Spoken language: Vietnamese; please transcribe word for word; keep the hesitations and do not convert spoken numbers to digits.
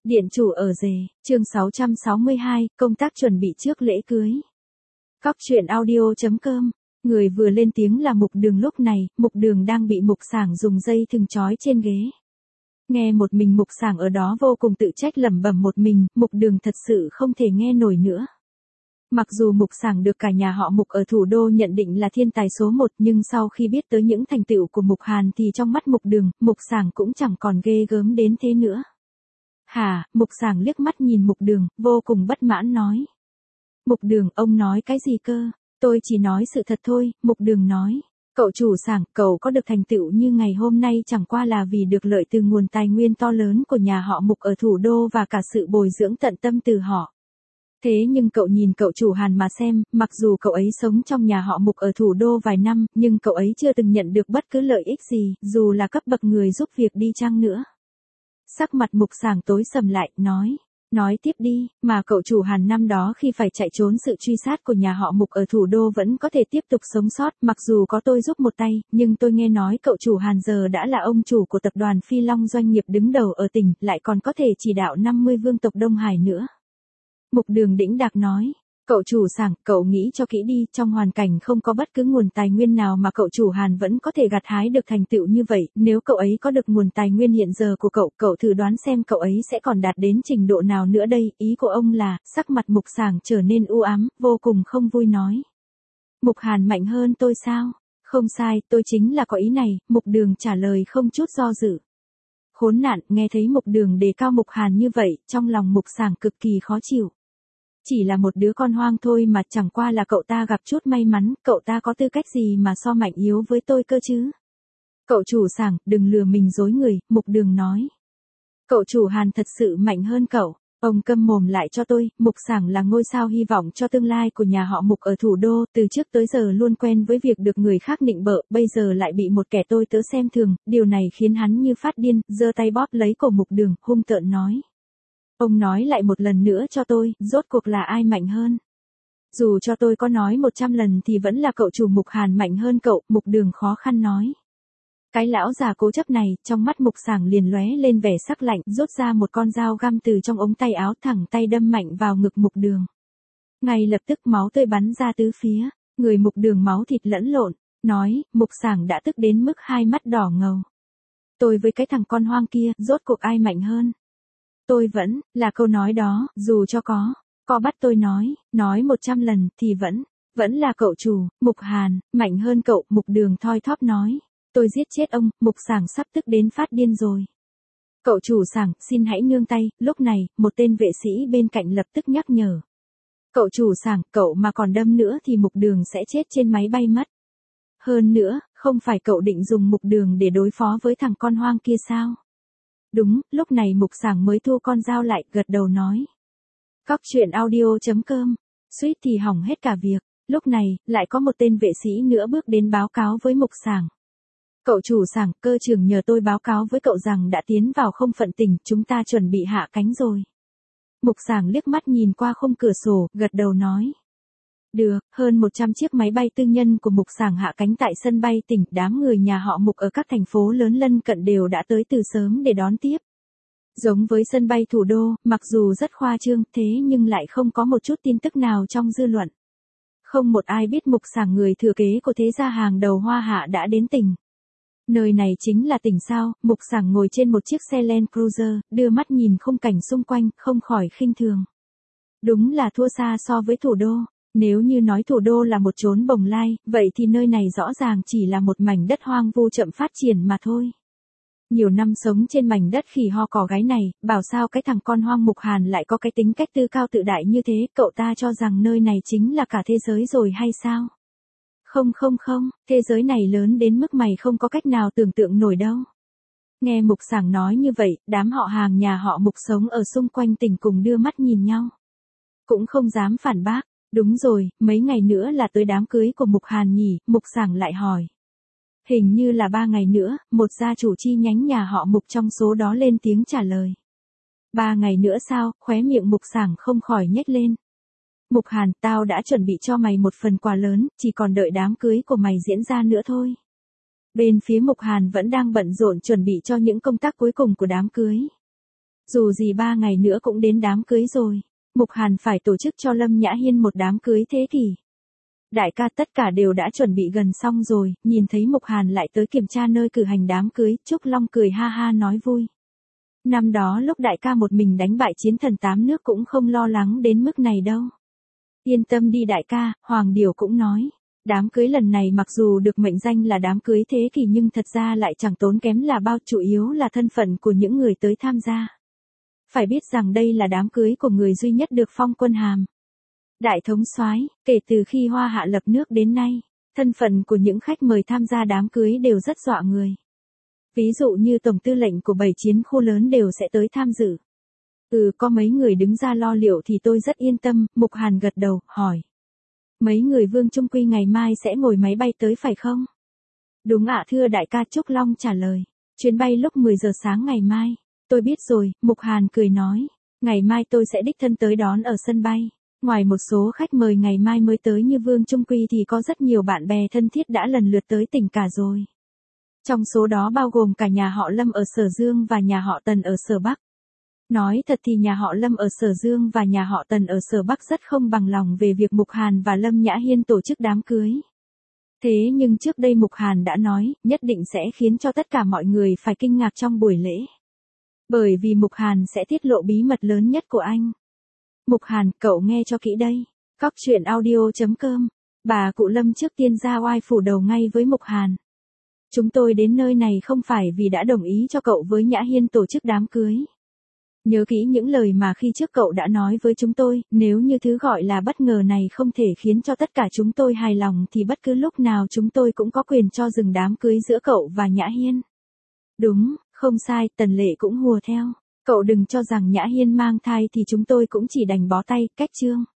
Điện chủ ở rể, chương sáu trăm sáu mươi hai, công tác chuẩn bị trước lễ cưới. Cóc truyện audio chấm com, người vừa lên tiếng là Mục Đường. Lúc này, Mục Đường đang bị Mục Sảng dùng dây thừng trói trên ghế. Nghe một mình Mục Sảng ở đó vô cùng tự trách lẩm bẩm một mình, Mục Đường thật sự không thể nghe nổi nữa. Mặc dù Mục Sảng được cả nhà họ Mục ở thủ đô nhận định là thiên tài số một, nhưng sau khi biết tới những thành tựu của Mục Hàn thì trong mắt Mục Đường, Mục Sảng cũng chẳng còn ghê gớm đến thế nữa. Hả, Mục Sảng liếc mắt nhìn Mục Đường, vô cùng bất mãn nói. Mục Đường, ông nói cái gì cơ? Tôi chỉ nói sự thật thôi, Mục Đường nói. Cậu chủ Sảng, cậu có được thành tựu như ngày hôm nay chẳng qua là vì được lợi từ nguồn tài nguyên to lớn của nhà họ Mục ở thủ đô và cả sự bồi dưỡng tận tâm từ họ. Thế nhưng cậu nhìn cậu chủ Hàn mà xem, mặc dù cậu ấy sống trong nhà họ Mục ở thủ đô vài năm, nhưng cậu ấy chưa từng nhận được bất cứ lợi ích gì, dù là cấp bậc người giúp việc đi chăng nữa. Sắc mặt Mục Sảng tối sầm lại, nói. Nói tiếp đi, mà cậu chủ Hàn năm đó khi phải chạy trốn sự truy sát của nhà họ Mục ở thủ đô vẫn có thể tiếp tục sống sót, mặc dù có tôi giúp một tay, nhưng tôi nghe nói cậu chủ Hàn giờ đã là ông chủ của tập đoàn Phi Long, doanh nghiệp đứng đầu ở tỉnh, lại còn có thể chỉ đạo năm mươi vương tộc Đông Hải nữa. Mục Đường đĩnh đạc nói. Cậu chủ Sảng, cậu nghĩ cho kỹ đi, trong hoàn cảnh không có bất cứ nguồn tài nguyên nào mà cậu chủ Hàn vẫn có thể gặt hái được thành tựu như vậy, nếu cậu ấy có được nguồn tài nguyên hiện giờ của cậu, cậu thử đoán xem cậu ấy sẽ còn đạt đến trình độ nào nữa đây, ý của ông là, sắc mặt Mục Sảng trở nên u ám, vô cùng không vui nói. Mục Hàn mạnh hơn tôi sao? Không sai, tôi chính là có ý này, Mục Đường trả lời không chút do dự. Khốn nạn, nghe thấy Mục Đường đề cao Mục Hàn như vậy, trong lòng Mục Sảng cực kỳ khó chịu. Chỉ là một đứa con hoang thôi mà, chẳng qua là cậu ta gặp chút may mắn, cậu ta có tư cách gì mà so mạnh yếu với tôi cơ chứ? Cậu chủ Sảng, đừng lừa mình dối người, Mục Đường nói. Cậu chủ Hàn thật sự mạnh hơn cậu, ông câm mồm lại cho tôi, Mục Sảng là ngôi sao hy vọng cho tương lai của nhà họ Mục ở thủ đô, từ trước tới giờ luôn quen với việc được người khác nịnh bợ, bây giờ lại bị một kẻ tôi tớ xem thường, điều này khiến hắn như phát điên, giơ tay bóp lấy cổ Mục Đường, hung tợn nói. Ông nói lại một lần nữa cho tôi, rốt cuộc là ai mạnh hơn? Dù cho tôi có nói một trăm lần thì vẫn là cậu chủ Mục Hàn mạnh hơn cậu, Mục Đường khó khăn nói. Cái lão già cố chấp này, trong mắt Mục Sảng liền lóe lên vẻ sắc lạnh, rút ra một con dao găm từ trong ống tay áo, thẳng tay đâm mạnh vào ngực Mục Đường. Ngay lập tức máu tươi bắn ra tứ phía, người Mục Đường máu thịt lẫn lộn, nói, Mục Sảng đã tức đến mức hai mắt đỏ ngầu. Tôi với cái thằng con hoang kia, rốt cuộc ai mạnh hơn? Tôi vẫn, là câu nói đó, dù cho có, có bắt tôi nói, nói một trăm lần, thì vẫn, vẫn là cậu chủ, Mục Hàn, mạnh hơn cậu, Mục Đường thoi thóp nói. Tôi giết chết ông, Mục Sảng sắp tức đến phát điên rồi. Cậu chủ Sảng, xin hãy nương tay, lúc này, một tên vệ sĩ bên cạnh lập tức nhắc nhở. Cậu chủ Sảng, cậu mà còn đâm nữa thì Mục Đường sẽ chết trên máy bay mất. Hơn nữa, không phải cậu định dùng Mục Đường để đối phó với thằng con hoang kia sao? Đúng, lúc này Mục Sảng mới thu con dao lại, gật đầu nói. Cóc truyện audio chấm com, suýt thì hỏng hết cả việc, lúc này, lại có một tên vệ sĩ nữa bước đến báo cáo với Mục Sảng. Cậu chủ Sảng, cơ trưởng nhờ tôi báo cáo với cậu rằng đã tiến vào không phận tỉnh, chúng ta chuẩn bị hạ cánh rồi. Mục Sảng liếc mắt nhìn qua khung cửa sổ, gật đầu nói. Được, hơn một trăm chiếc máy bay tư nhân của Mục Sảng hạ cánh tại sân bay tỉnh, đám người nhà họ Mục ở các thành phố lớn lân cận đều đã tới từ sớm để đón tiếp. Giống với sân bay thủ đô, mặc dù rất khoa trương, thế nhưng lại không có một chút tin tức nào trong dư luận. Không một ai biết Mục Sảng, người thừa kế của thế gia hàng đầu Hoa Hạ, đã đến tỉnh. Nơi này chính là tỉnh sao? Mục Sảng ngồi trên một chiếc xe Land Cruiser, đưa mắt nhìn khung cảnh xung quanh, không khỏi khinh thường. Đúng là thua xa so với thủ đô. Nếu như nói thủ đô là một chốn bồng lai, vậy thì nơi này rõ ràng chỉ là một mảnh đất hoang vu chậm phát triển mà thôi. Nhiều năm sống trên mảnh đất khỉ ho cò gáy này, bảo sao cái thằng con hoang Mục Hàn lại có cái tính cách tư cao tự đại như thế, cậu ta cho rằng nơi này chính là cả thế giới rồi hay sao? Không không không, thế giới này lớn đến mức mày không có cách nào tưởng tượng nổi đâu. Nghe Mục Sảng nói như vậy, đám họ hàng nhà họ Mục sống ở xung quanh tỉnh cùng đưa mắt nhìn nhau. Cũng không dám phản bác. Đúng rồi, mấy ngày nữa là tới đám cưới của Mục Hàn nhỉ, Mục Sảng lại hỏi. Hình như là ba ngày nữa, một gia chủ chi nhánh nhà họ Mục trong số đó lên tiếng trả lời. Ba ngày nữa sao, khóe miệng Mục Sảng không khỏi nhếch lên. Mục Hàn, tao đã chuẩn bị cho mày một phần quà lớn, chỉ còn đợi đám cưới của mày diễn ra nữa thôi. Bên phía Mục Hàn vẫn đang bận rộn chuẩn bị cho những công tác cuối cùng của đám cưới. Dù gì ba ngày nữa cũng đến đám cưới rồi. Mục Hàn phải tổ chức cho Lâm Nhã Hiên một đám cưới thế kỷ. Đại ca tất cả đều đã chuẩn bị gần xong rồi, nhìn thấy Mục Hàn lại tới kiểm tra nơi cử hành đám cưới, Trúc Long cười ha ha nói vui. Năm đó lúc đại ca một mình đánh bại chiến thần tám nước cũng không lo lắng đến mức này đâu. Yên tâm đi đại ca, Hoàng Điểu cũng nói. Đám cưới lần này mặc dù được mệnh danh là đám cưới thế kỷ nhưng thật ra lại chẳng tốn kém là bao, chủ yếu là thân phận của những người tới tham gia. Phải biết rằng đây là đám cưới của người duy nhất được phong quân hàm đại thống soái, kể từ khi Hoa Hạ lập nước đến nay, thân phận của những khách mời tham gia đám cưới đều rất dọa người. Ví dụ như tổng tư lệnh của bảy chiến khu lớn đều sẽ tới tham dự. Ừ, có mấy người đứng ra lo liệu thì tôi rất yên tâm, Mục Hàn gật đầu, hỏi. Mấy người Vương Trung Quy ngày mai sẽ ngồi máy bay tới phải không? Đúng ạ thưa đại ca, Trúc Long trả lời. Chuyến bay lúc mười giờ sáng ngày mai. Tôi biết rồi, Mục Hàn cười nói. Ngày mai tôi sẽ đích thân tới đón ở sân bay. Ngoài một số khách mời ngày mai mới tới như Vương Trung Quy thì có rất nhiều bạn bè thân thiết đã lần lượt tới tỉnh cả rồi. Trong số đó bao gồm cả nhà họ Lâm ở Sở Dương và nhà họ Tần ở Sở Bắc. Nói thật thì nhà họ Lâm ở Sở Dương và nhà họ Tần ở Sở Bắc rất không bằng lòng về việc Mục Hàn và Lâm Nhã Hiên tổ chức đám cưới. Thế nhưng trước đây Mục Hàn đã nói, nhất định sẽ khiến cho tất cả mọi người phải kinh ngạc trong buổi lễ. Bởi vì Mục Hàn sẽ tiết lộ bí mật lớn nhất của anh. Mục Hàn, cậu nghe cho kỹ đây. Cóc truyện audio chấm com. Bà cụ Lâm trước tiên ra oai phủ đầu ngay với Mục Hàn. Chúng tôi đến nơi này không phải vì đã đồng ý cho cậu với Nhã Hiên tổ chức đám cưới. Nhớ kỹ những lời mà khi trước cậu đã nói với chúng tôi, nếu như thứ gọi là bất ngờ này không thể khiến cho tất cả chúng tôi hài lòng thì bất cứ lúc nào chúng tôi cũng có quyền cho dừng đám cưới giữa cậu và Nhã Hiên. Đúng, không sai, Tần Lệ cũng hùa theo. Cậu đừng cho rằng Nhã Hiên mang thai thì chúng tôi cũng chỉ đành bó tay, cách chương.